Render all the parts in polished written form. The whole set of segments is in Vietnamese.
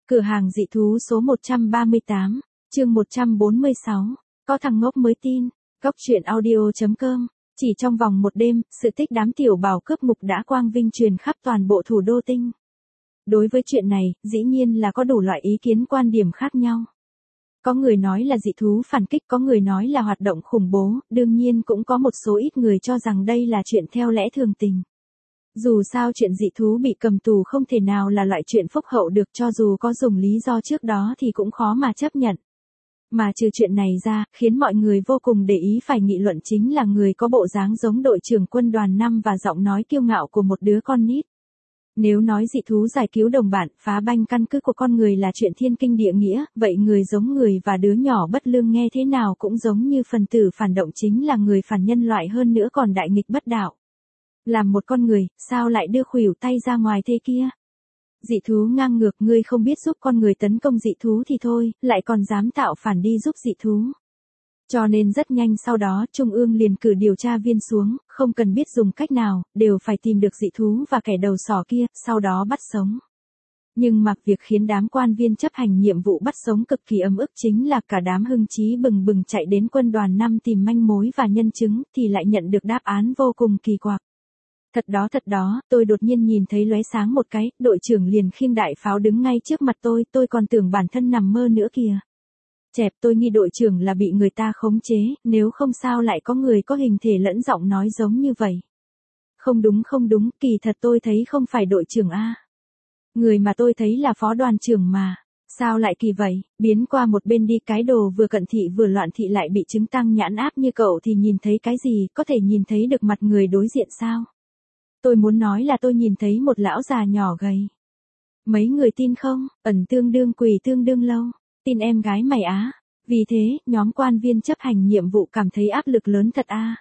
Cửa hàng dị thú số 138, chương 146, có thằng ngốc mới tin, góc truyện audio.com, chỉ trong vòng một đêm, sự tích đám tiểu bảo cướp ngục đã quang vinh truyền khắp toàn bộ thủ đô tinh. Đối với chuyện này, dĩ nhiên là có đủ loại ý kiến quan điểm khác nhau. Có người nói là dị thú phản kích, có người nói là hoạt động khủng bố, đương nhiên cũng có một số ít người cho rằng đây là chuyện theo lẽ thường tình. Dù sao chuyện dị thú bị cầm tù không thể nào là loại chuyện phúc hậu được, cho dù có dùng lý do trước đó thì cũng khó mà chấp nhận. Mà trừ chuyện này ra, khiến mọi người vô cùng để ý phải nghị luận chính là người có bộ dáng giống đội trưởng quân đoàn 5 và giọng nói kiêu ngạo của một đứa con nít. Nếu nói dị thú giải cứu đồng bạn, phá banh căn cứ của con người là chuyện thiên kinh địa nghĩa, vậy người giống người và đứa nhỏ bất lương nghe thế nào cũng giống như phần tử phản động, chính là người phản nhân loại, hơn nữa còn đại nghịch bất đạo. Làm một con người, sao lại đưa khuỷu tay ra ngoài thế kia? Dị thú ngang ngược, ngươi không biết giúp con người tấn công dị thú thì thôi, lại còn dám tạo phản đi giúp dị thú. Cho nên rất nhanh sau đó, Trung ương liền cử điều tra viên xuống, không cần biết dùng cách nào, đều phải tìm được dị thú và kẻ đầu sỏ kia, sau đó bắt sống. Nhưng mặc việc khiến đám quan viên chấp hành nhiệm vụ bắt sống cực kỳ ấm ức chính là cả đám hưng chí bừng bừng chạy đến quân đoàn 5 tìm manh mối và nhân chứng, thì lại nhận được đáp án vô cùng kỳ quặc. Thật đó, tôi đột nhiên nhìn thấy lóe sáng một cái, đội trưởng liền khiêng đại pháo đứng ngay trước mặt tôi còn tưởng bản thân nằm mơ nữa kìa. Chẹp, tôi nghi đội trưởng là bị người ta khống chế, nếu không sao lại có người có hình thể lẫn giọng nói giống như vậy. Không đúng, kỳ thật tôi thấy không phải đội trưởng a. Người mà tôi thấy là phó đoàn trưởng mà. Sao lại kỳ vậy, biến qua một bên đi, cái đồ vừa cận thị vừa loạn thị lại bị chứng tăng nhãn áp như cậu thì nhìn thấy cái gì, có thể nhìn thấy được mặt người đối diện sao? Tôi muốn nói là tôi nhìn thấy một lão già nhỏ gầy. Mấy người tin không, ẩn tương đương quỷ tương đương lâu, tin em gái mày á. Vì thế, nhóm quan viên chấp hành nhiệm vụ cảm thấy áp lực lớn thật a.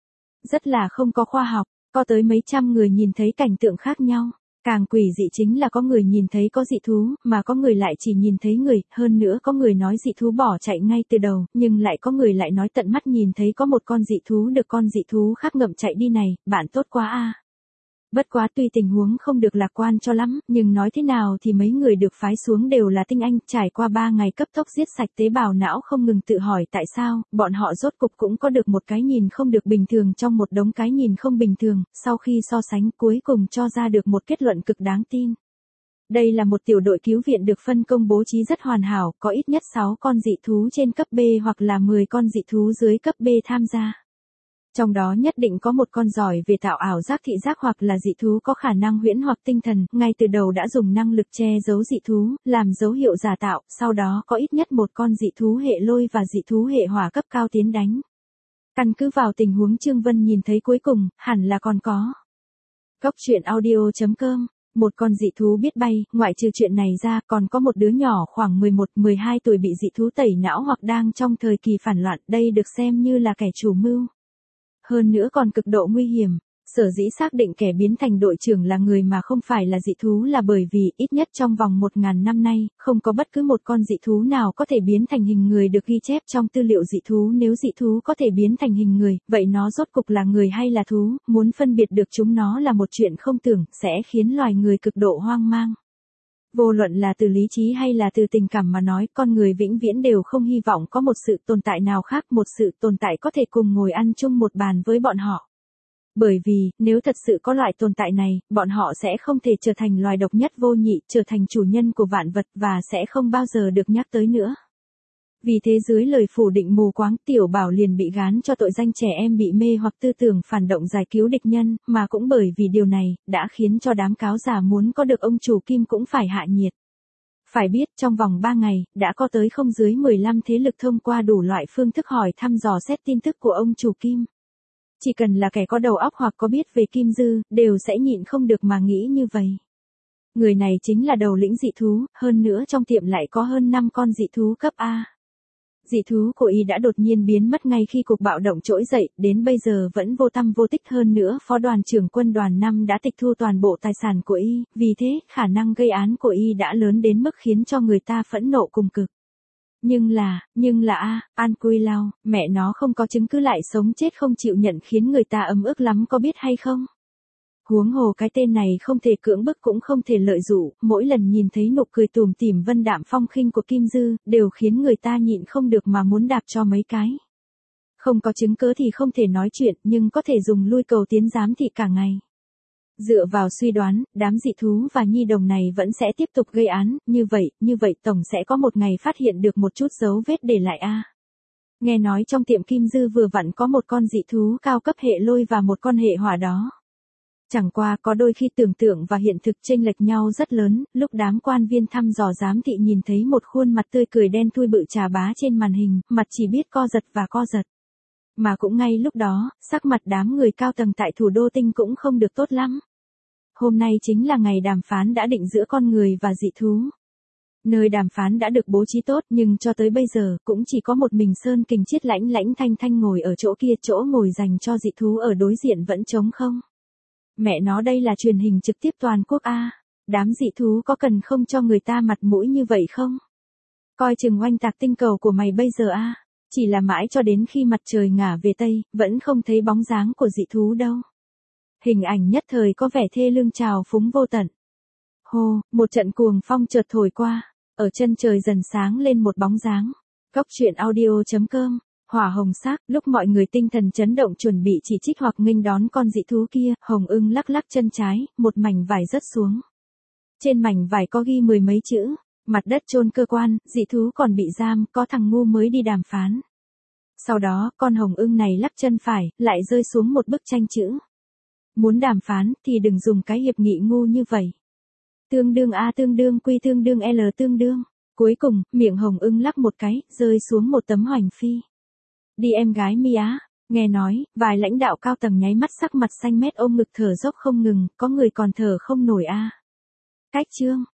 Rất là không có khoa học, có tới mấy trăm người nhìn thấy cảnh tượng khác nhau. Càng quỷ dị chính là có người nhìn thấy có dị thú, mà có người lại chỉ nhìn thấy người, hơn nữa có người nói dị thú bỏ chạy ngay từ đầu, nhưng lại có người lại nói tận mắt nhìn thấy có một con dị thú được con dị thú khác ngậm chạy đi này, bạn tốt quá a. Bất quá tuy tình huống không được lạc quan cho lắm, nhưng nói thế nào thì mấy người được phái xuống đều là tinh anh, trải qua 3 ngày cấp tốc giết sạch tế bào não không ngừng tự hỏi tại sao, bọn họ rốt cục cũng có được một cái nhìn không được bình thường trong một đống cái nhìn không bình thường, sau khi so sánh cuối cùng cho ra được một kết luận cực đáng tin. Đây là một tiểu đội cứu viện được phân công bố trí rất hoàn hảo, có ít nhất 6 con dị thú trên cấp B hoặc là 10 con dị thú dưới cấp B tham gia. Trong đó nhất định có một con giỏi về tạo ảo giác thị giác hoặc là dị thú có khả năng huyễn hoặc tinh thần, ngay từ đầu đã dùng năng lực che giấu dị thú, làm dấu hiệu giả tạo, sau đó có ít nhất một con dị thú hệ lôi và dị thú hệ hỏa cấp cao tiến đánh. Căn cứ vào tình huống Trương Vân nhìn thấy cuối cùng, hẳn là còn có. Góc truyện audio.com, một con dị thú biết bay, ngoại trừ chuyện này ra còn có một đứa nhỏ khoảng 11-12 tuổi bị dị thú tẩy não hoặc đang trong thời kỳ phản loạn, đây được xem như là kẻ chủ mưu. Hơn nữa còn cực độ nguy hiểm, sở dĩ xác định kẻ biến thành đội trưởng là người mà không phải là dị thú là bởi vì ít nhất trong vòng 1000 năm nay, không có bất cứ một con dị thú nào có thể biến thành hình người được ghi chép trong tư liệu dị thú. Nếu dị thú có thể biến thành hình người, vậy nó rốt cục là người hay là thú, muốn phân biệt được chúng nó là một chuyện không tưởng, sẽ khiến loài người cực độ hoang mang. Vô luận là từ lý trí hay là từ tình cảm mà nói, con người vĩnh viễn đều không hy vọng có một sự tồn tại nào khác, một sự tồn tại có thể cùng ngồi ăn chung một bàn với bọn họ. Bởi vì, nếu thật sự có loại tồn tại này, bọn họ sẽ không thể trở thành loài độc nhất vô nhị, trở thành chủ nhân của vạn vật và sẽ không bao giờ được nhắc tới nữa. Vì thế dưới lời phủ định mù quáng, tiểu bảo liền bị gán cho tội danh trẻ em bị mê hoặc tư tưởng phản động giải cứu địch nhân, mà cũng bởi vì điều này, đã khiến cho đám cáo giả muốn có được ông chủ Kim cũng phải hạ nhiệt. Phải biết, trong vòng 3 ngày, đã có tới không dưới 15 thế lực thông qua đủ loại phương thức hỏi thăm dò xét tin tức của ông chủ Kim. Chỉ cần là kẻ có đầu óc hoặc có biết về Kim Dư, đều sẽ nhịn không được mà nghĩ như vậy. Người này chính là đầu lĩnh dị thú, hơn nữa trong tiệm lại có hơn 5 con dị thú cấp A. Dị thú của y đã đột nhiên biến mất ngay khi cuộc bạo động trỗi dậy, đến bây giờ vẫn vô tăm vô tích, hơn nữa phó đoàn trưởng quân đoàn 5 đã tịch thu toàn bộ tài sản của y, vì thế khả năng gây án của y đã lớn đến mức khiến cho người ta phẫn nộ cùng cực. Nhưng là An Quy Lao, mẹ nó không có chứng cứ lại sống chết không chịu nhận khiến người ta ấm ức lắm có biết hay không? Huống hồ cái tên này không thể cưỡng bức cũng không thể lợi dụ, mỗi lần nhìn thấy nụ cười tủm tỉm vân đạm phong khinh của Kim Dư, đều khiến người ta nhịn không được mà muốn đạp cho mấy cái. Không có chứng cớ thì không thể nói chuyện, nhưng có thể dùng lui cầu tiến giám thị cả ngày. Dựa vào suy đoán, đám dị thú và nhi đồng này vẫn sẽ tiếp tục gây án, như vậy tổng sẽ có một ngày phát hiện được một chút dấu vết để lại a. Nghe nói trong tiệm Kim Dư vừa vặn có một con dị thú cao cấp hệ lôi và một con hệ hỏa đó. Chẳng qua có đôi khi tưởng tượng và hiện thực chênh lệch nhau rất lớn, lúc đám quan viên thăm dò giám thị nhìn thấy một khuôn mặt tươi cười đen thui bự chà bá trên màn hình, mặt chỉ biết co giật và co giật. Mà cũng ngay lúc đó, sắc mặt đám người cao tầng tại thủ đô tinh cũng không được tốt lắm. Hôm nay chính là ngày đàm phán đã định giữa con người và dị thú. Nơi đàm phán đã được bố trí tốt nhưng cho tới bây giờ cũng chỉ có một mình Sơn Kình Chiết lãnh lãnh thanh thanh ngồi ở chỗ kia, chỗ ngồi dành cho dị thú ở đối diện vẫn trống không. Mẹ nó, đây là truyền hình trực tiếp toàn quốc a, đám dị thú có cần không cho người ta mặt mũi như vậy không? Coi chừng oanh tạc tinh cầu của mày bây giờ a. Chỉ là mãi cho đến khi mặt trời ngả về Tây, vẫn không thấy bóng dáng của dị thú đâu. Hình ảnh nhất thời có vẻ thê lương trào phúng vô tận. Hô, một trận cuồng phong chợt thổi qua, ở chân trời dần sáng lên một bóng dáng. Góc truyện audio.com, hỏa hồng sắc, lúc mọi người tinh thần chấn động chuẩn bị chỉ trích hoặc nghênh đón con dị thú kia, Hồng Ưng lắc lắc chân trái, một mảnh vải rớt xuống. Trên mảnh vải có ghi mười mấy chữ. Mặt đất chôn cơ quan, dị thú còn bị giam, có thằng ngu mới đi đàm phán. Sau đó, con Hồng Ưng này lắc chân phải, lại rơi xuống một bức tranh chữ. Muốn đàm phán, thì đừng dùng cái hiệp nghị ngu như vậy. Tương đương A tương đương Q tương đương L tương đương. Cuối cùng, miệng Hồng Ưng lắc một cái, rơi xuống một tấm hoành phi. Đi em gái mi á. Nghe nói, vài lãnh đạo cao tầng nháy mắt sắc mặt xanh mét ôm ngực thở dốc không ngừng, có người còn thở không nổi a. Cách chương.